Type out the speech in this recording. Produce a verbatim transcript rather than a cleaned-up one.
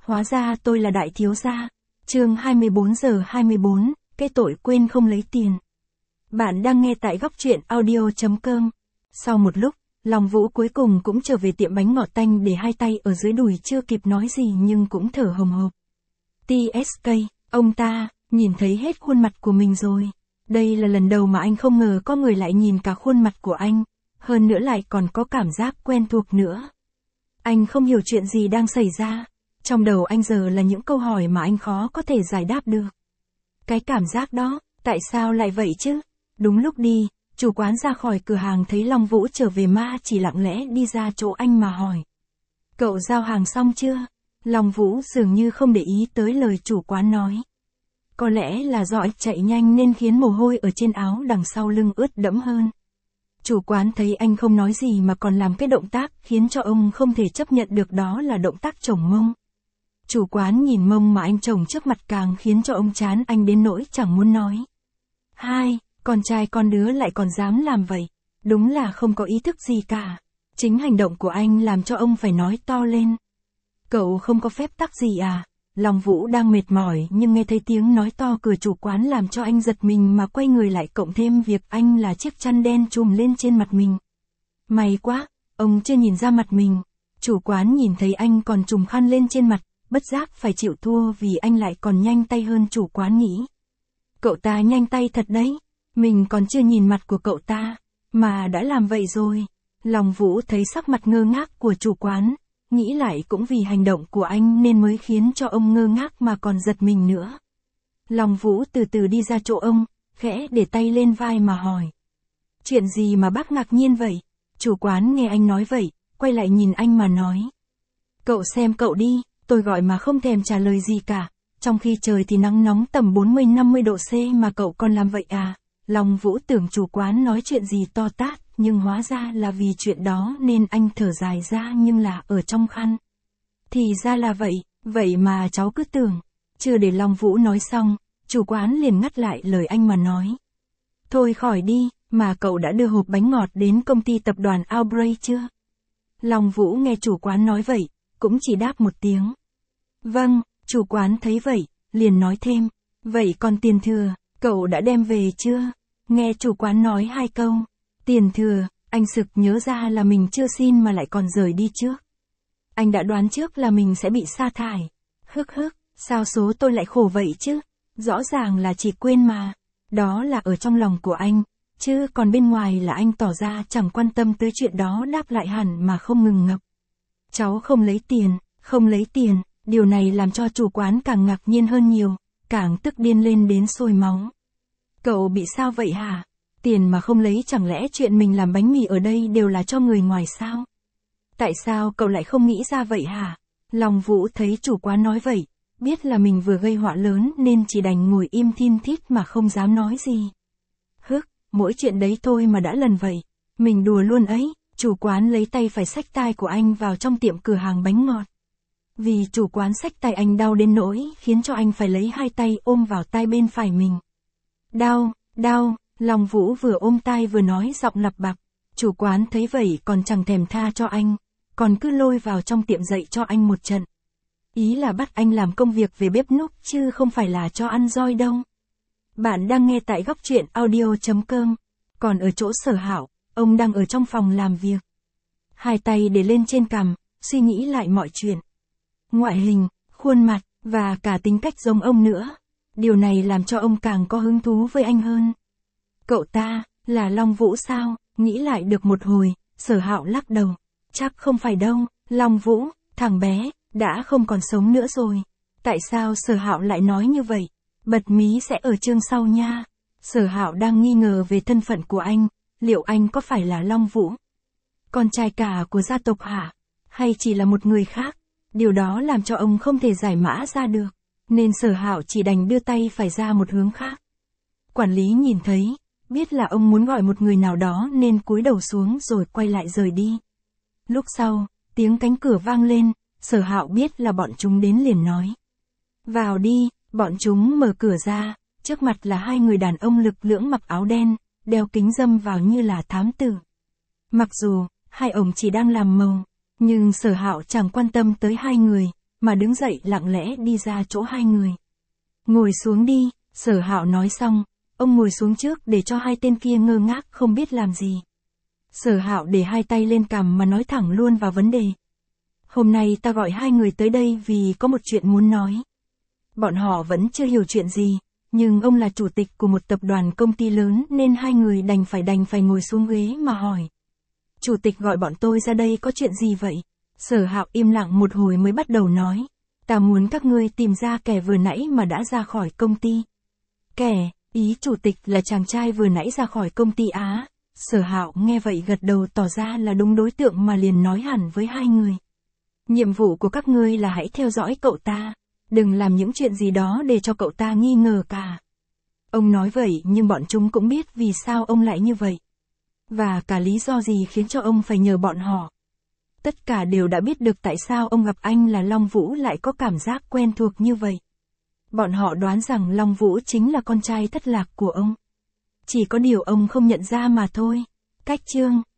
hóa ra tôi là đại thiếu gia. Chương hai mươi bốn giờ hai mươi bốn, cái tội quên không lấy tiền. Bạn đang nghe tại góc truyện audio chấm com. Sau một lúc, Long Vũ cuối cùng cũng trở về tiệm bánh ngọt tanh để hai tay ở dưới đùi, chưa kịp nói gì nhưng cũng thở hồng hộc. tê ét ca, ông ta, nhìn thấy hết khuôn mặt của mình rồi. Đây là lần đầu mà anh không ngờ có người lại nhìn cả khuôn mặt của anh, hơn nữa lại còn có cảm giác quen thuộc nữa. Anh không hiểu chuyện gì đang xảy ra. Trong đầu anh giờ là những câu hỏi mà anh khó có thể giải đáp được. Cái cảm giác đó, tại sao lại vậy chứ? Đúng lúc đi, chủ quán ra khỏi cửa hàng thấy Long Vũ trở về mà chỉ lặng lẽ đi ra chỗ anh mà hỏi. Cậu giao hàng xong chưa? Long Vũ dường như không để ý tới lời chủ quán nói. Có lẽ là do anh chạy nhanh nên khiến mồ hôi ở trên áo đằng sau lưng ướt đẫm hơn. Chủ quán thấy anh không nói gì mà còn làm cái động tác khiến cho ông không thể chấp nhận được, đó là động tác chổng mông. Chủ quán nhìn mông mà anh chồng trước mặt càng khiến cho ông chán anh đến nỗi chẳng muốn nói. Hai, con trai con đứa lại còn dám làm vậy. Đúng là không có ý thức gì cả. Chính hành động của anh làm cho ông phải nói to lên. Cậu không có phép tắc gì à? Long Vũ đang mệt mỏi nhưng nghe thấy tiếng nói to cửa chủ quán làm cho anh giật mình mà quay người lại, cộng thêm việc anh là chiếc chăn đen trùm lên trên mặt mình. May quá, ông chưa nhìn ra mặt mình. Chủ quán nhìn thấy anh còn trùm khăn lên trên mặt, bất giác phải chịu thua vì anh lại còn nhanh tay hơn chủ quán nghĩ. Cậu ta nhanh tay thật đấy, mình còn chưa nhìn mặt của cậu ta, mà đã làm vậy rồi. Long Vũ thấy sắc mặt ngơ ngác của chủ quán, nghĩ lại cũng vì hành động của anh nên mới khiến cho ông ngơ ngác mà còn giật mình nữa. Long Vũ từ từ đi ra chỗ ông, khẽ để tay lên vai mà hỏi. Chuyện gì mà bác ngạc nhiên vậy? Chủ quán nghe anh nói vậy, quay lại nhìn anh mà nói. Cậu xem cậu đi. Tôi gọi mà không thèm trả lời gì cả, trong khi trời thì nắng nóng tầm bốn mươi năm mươi độ C mà cậu còn làm vậy à? Long Vũ tưởng chủ quán nói chuyện gì to tát, nhưng hóa ra là vì chuyện đó nên anh thở dài ra, nhưng là ở trong khăn. Thì ra là vậy, vậy mà cháu cứ tưởng. Chưa để Long Vũ nói xong, chủ quán liền ngắt lại lời anh mà nói. Thôi khỏi đi, mà cậu đã đưa hộp bánh ngọt đến công ty tập đoàn Outbreak chưa? Long Vũ nghe chủ quán nói vậy, cũng chỉ đáp một tiếng. Vâng, chủ quán thấy vậy, liền nói thêm. Vậy còn tiền thừa, cậu đã đem về chưa? Nghe chủ quán nói hai câu. Tiền thừa, anh sực nhớ ra là mình chưa xin mà lại còn rời đi trước. Anh đã đoán trước là mình sẽ bị sa thải. Hức hức, sao số tôi lại khổ vậy chứ? Rõ ràng là chỉ quên mà. Đó là ở trong lòng của anh, chứ còn bên ngoài là anh tỏ ra chẳng quan tâm tới chuyện đó, đáp lại hẳn mà không ngừng ngập. Cháu không lấy tiền, không lấy tiền, điều này làm cho chủ quán càng ngạc nhiên hơn nhiều, càng tức điên lên đến sôi máu. Cậu bị sao vậy hả? Tiền mà không lấy, chẳng lẽ chuyện mình làm bánh mì ở đây đều là cho người ngoài sao? Tại sao cậu lại không nghĩ ra vậy hả? Long Vũ thấy chủ quán nói vậy, biết là mình vừa gây họa lớn nên chỉ đành ngồi im thin thít mà không dám nói gì. Hức, mỗi chuyện đấy thôi mà đã lần vậy, mình đùa luôn ấy. Chủ quán lấy tay phải xách tai của anh vào trong tiệm cửa hàng bánh ngọt. Vì chủ quán xách tay anh đau đến nỗi khiến cho anh phải lấy hai tay ôm vào tai bên phải mình. Đau, đau, Long Vũ vừa ôm tai vừa nói giọng lặp bặp. Chủ quán thấy vậy còn chẳng thèm tha cho anh, còn cứ lôi vào trong tiệm dạy cho anh một trận. Ý là bắt anh làm công việc về bếp núc chứ không phải là cho ăn roi đâu. Bạn đang nghe tại góc truyện audio chấm com. Còn ở chỗ Sở Hạo, ông đang ở trong phòng làm việc. Hai tay để lên trên cằm, suy nghĩ lại mọi chuyện. Ngoại hình, khuôn mặt, và cả tính cách giống ông nữa. Điều này làm cho ông càng có hứng thú với anh hơn. Cậu ta, là Long Vũ sao? Nghĩ lại được một hồi, Sở Hạo lắc đầu. Chắc không phải đâu, Long Vũ, thằng bé, đã không còn sống nữa rồi. Tại sao Sở Hạo lại nói như vậy? Bật mí sẽ ở chương sau nha. Sở Hạo đang nghi ngờ về thân phận của anh. Liệu anh có phải là Long Vũ, con trai cả của gia tộc hả? Hay chỉ là một người khác? Điều đó làm cho ông không thể giải mã ra được, nên Sở Hạo chỉ đành đưa tay phải ra một hướng khác. Quản lý nhìn thấy, biết là ông muốn gọi một người nào đó nên cúi đầu xuống rồi quay lại rời đi. Lúc sau, tiếng cánh cửa vang lên, Sở Hạo biết là bọn chúng đến liền nói. Vào đi, bọn chúng mở cửa ra, trước mặt là hai người đàn ông lực lưỡng mặc áo đen, đeo kính râm vào như là thám tử. Mặc dù, hai ông chỉ đang làm màu, nhưng Sở Hạo chẳng quan tâm tới hai người, mà đứng dậy lặng lẽ đi ra chỗ hai người. Ngồi xuống đi, Sở Hạo nói xong, ông ngồi xuống trước để cho hai tên kia ngơ ngác không biết làm gì. Sở Hạo để hai tay lên cằm mà nói thẳng luôn vào vấn đề. Hôm nay ta gọi hai người tới đây vì có một chuyện muốn nói. Bọn họ vẫn chưa hiểu chuyện gì, nhưng ông là chủ tịch của một tập đoàn công ty lớn nên hai người đành phải đành phải ngồi xuống ghế mà hỏi. Chủ tịch gọi bọn tôi ra đây có chuyện gì vậy? Sở Hạo im lặng một hồi mới bắt đầu nói. Ta muốn các ngươi tìm ra kẻ vừa nãy mà đã ra khỏi công ty. Kẻ, ý chủ tịch là chàng trai vừa nãy ra khỏi công ty á. Sở Hạo nghe vậy gật đầu tỏ ra là đúng đối tượng mà liền nói hẳn với hai người. Nhiệm vụ của các ngươi là hãy theo dõi cậu ta. Đừng làm những chuyện gì đó để cho cậu ta nghi ngờ cả. Ông nói vậy nhưng bọn chúng cũng biết vì sao ông lại như vậy. Và cả lý do gì khiến cho ông phải nhờ bọn họ. Tất cả đều đã biết được tại sao ông gặp anh là Long Vũ lại có cảm giác quen thuộc như vậy. Bọn họ đoán rằng Long Vũ chính là con trai thất lạc của ông. Chỉ có điều ông không nhận ra mà thôi. Cách chương